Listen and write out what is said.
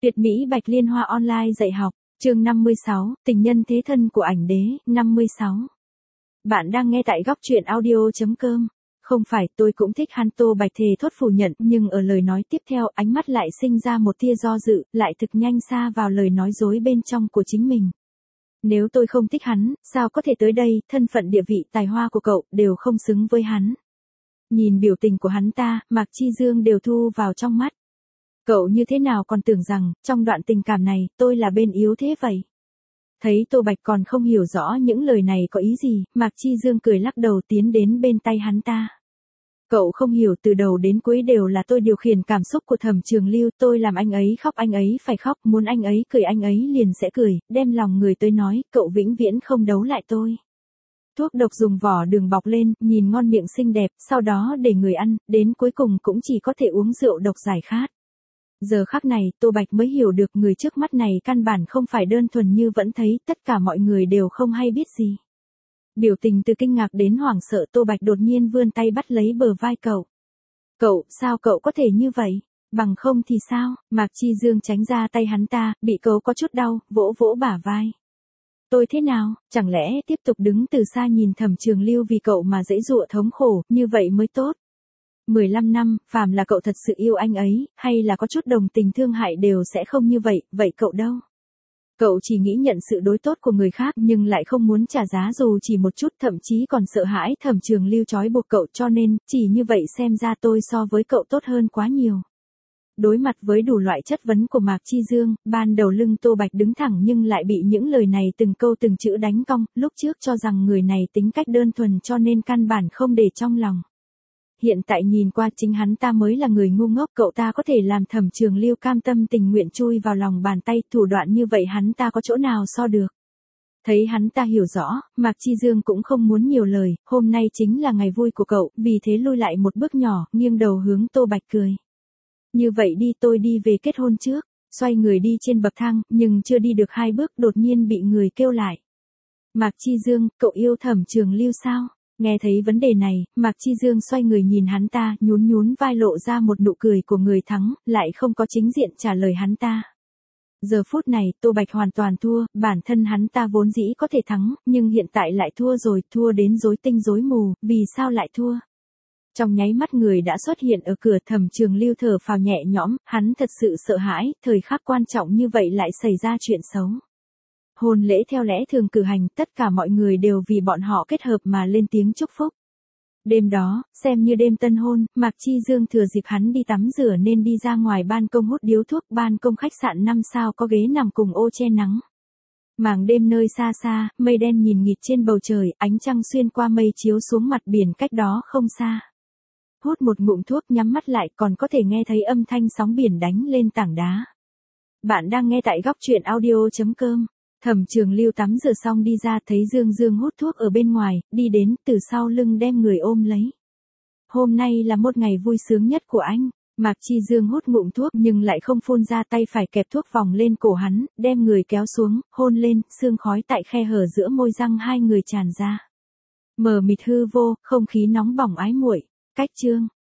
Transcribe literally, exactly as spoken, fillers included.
Tuyệt mỹ Bạch Liên Hoa online dạy học, chương năm mươi sáu, tình nhân thế thân của ảnh đế, năm mươi sáu. Bạn đang nghe tại góc truyện audio chấm com. Không phải, tôi cũng thích hắn. Tô Bạch thề thốt phủ nhận, nhưng ở lời nói tiếp theo, ánh mắt lại sinh ra một tia do dự, lại thực nhanh xa vào lời nói dối bên trong của chính mình. Nếu tôi không thích hắn, sao có thể tới đây, thân phận địa vị, tài hoa của cậu, đều không xứng với hắn. Nhìn biểu tình của hắn ta, Mạc Chi Dương đều thu vào trong mắt. Cậu như thế nào còn tưởng rằng, trong đoạn tình cảm này, tôi là bên yếu thế vậy? Thấy Tô Bạch còn không hiểu rõ những lời này có ý gì, Mạc Chi Dương cười lắc đầu tiến đến bên tay hắn ta. Cậu không hiểu, từ đầu đến cuối đều là tôi điều khiển cảm xúc của Thẩm Trường Lưu, tôi làm anh ấy khóc anh ấy phải khóc, muốn anh ấy cười anh ấy liền sẽ cười, đem lòng người tới nói, cậu vĩnh viễn không đấu lại tôi. Thuốc độc dùng vỏ đường bọc lên, nhìn ngon miệng xinh đẹp, sau đó để người ăn, đến cuối cùng cũng chỉ có thể uống rượu độc giải khát. Giờ khắc này, Tô Bạch mới hiểu được người trước mắt này căn bản không phải đơn thuần như vẫn thấy, tất cả mọi người đều không hay biết gì. Biểu tình từ kinh ngạc đến hoảng sợ, Tô Bạch đột nhiên vươn tay bắt lấy bờ vai cậu. Cậu, sao cậu có thể như vậy? Bằng không thì sao? Mạc Chi Dương tránh ra tay hắn ta, bị cậu có chút đau, vỗ vỗ bả vai. Tôi thế nào, chẳng lẽ tiếp tục đứng từ xa nhìn Thẩm Trường Lưu vì cậu mà giãy giụa thống khổ, như vậy mới tốt? mười lăm năm, phàm là cậu thật sự yêu anh ấy, hay là có chút đồng tình thương hại đều sẽ không như vậy, vậy cậu đâu? Cậu chỉ nghĩ nhận sự đối tốt của người khác nhưng lại không muốn trả giá dù chỉ một chút, thậm chí còn sợ hãi Thẩm Trường Lưu trói buộc cậu, cho nên, chỉ như vậy xem ra tôi so với cậu tốt hơn quá nhiều. Đối mặt với đủ loại chất vấn của Mạc Chi Dương, ban đầu lưng Tô Bạch đứng thẳng nhưng lại bị những lời này từng câu từng chữ đánh cong, lúc trước cho rằng người này tính cách đơn thuần cho nên căn bản không để trong lòng. Hiện tại nhìn qua chính hắn ta mới là người ngu ngốc, cậu ta có thể làm Thẩm Trường Lưu cam tâm tình nguyện chui vào lòng bàn tay, thủ đoạn như vậy hắn ta có chỗ nào so được. Thấy hắn ta hiểu rõ, Mạc Chi Dương cũng không muốn nhiều lời, hôm nay chính là ngày vui của cậu, vì thế lui lại một bước nhỏ, nghiêng đầu hướng Tô Bạch cười. Như vậy đi, tôi đi về kết hôn trước, xoay người đi trên bậc thang, nhưng chưa đi được hai bước đột nhiên bị người kêu lại. Mạc Chi Dương, cậu yêu Thẩm Trường Lưu sao? Nghe thấy vấn đề này, Mạc Chi Dương xoay người nhìn hắn ta, nhún nhún vai lộ ra một nụ cười của người thắng, lại không có chính diện trả lời hắn ta. Giờ phút này, Tô Bạch hoàn toàn thua, bản thân hắn ta vốn dĩ có thể thắng, nhưng hiện tại lại thua rồi, thua đến rối tinh rối mù, vì sao lại thua? Trong nháy mắt người đã xuất hiện ở cửa, Thẩm Trường Lưu thở phào nhẹ nhõm, hắn thật sự sợ hãi, thời khắc quan trọng như vậy lại xảy ra chuyện xấu. Hôn lễ theo lẽ thường cử hành, tất cả mọi người đều vì bọn họ kết hợp mà lên tiếng chúc phúc. Đêm đó, xem như đêm tân hôn, Mạc Chi Dương thừa dịp hắn đi tắm rửa nên đi ra ngoài ban công hút điếu thuốc, ban công khách sạn năm sao có ghế nằm cùng ô che nắng. Mảng đêm nơi xa xa, mây đen nhìn nghịt trên bầu trời, ánh trăng xuyên qua mây chiếu xuống mặt biển cách đó không xa. Hút một ngụm thuốc nhắm mắt lại còn có thể nghe thấy âm thanh sóng biển đánh lên tảng đá. Bạn đang nghe tại góc truyện audio chấm com. Thẩm Trường Lưu tắm rửa xong đi ra thấy Dương Dương hút thuốc ở bên ngoài, đi đến từ sau lưng đem người ôm lấy. Hôm nay là một ngày vui sướng nhất của anh. Mạc Chi Dương hút ngụm thuốc nhưng lại không phun ra, tay phải kẹp thuốc vòng lên cổ hắn, đem người kéo xuống, hôn lên, sương khói tại khe hở giữa môi răng hai người tràn ra. Mờ mịt hư vô, không khí nóng bỏng ái muội. Cách chương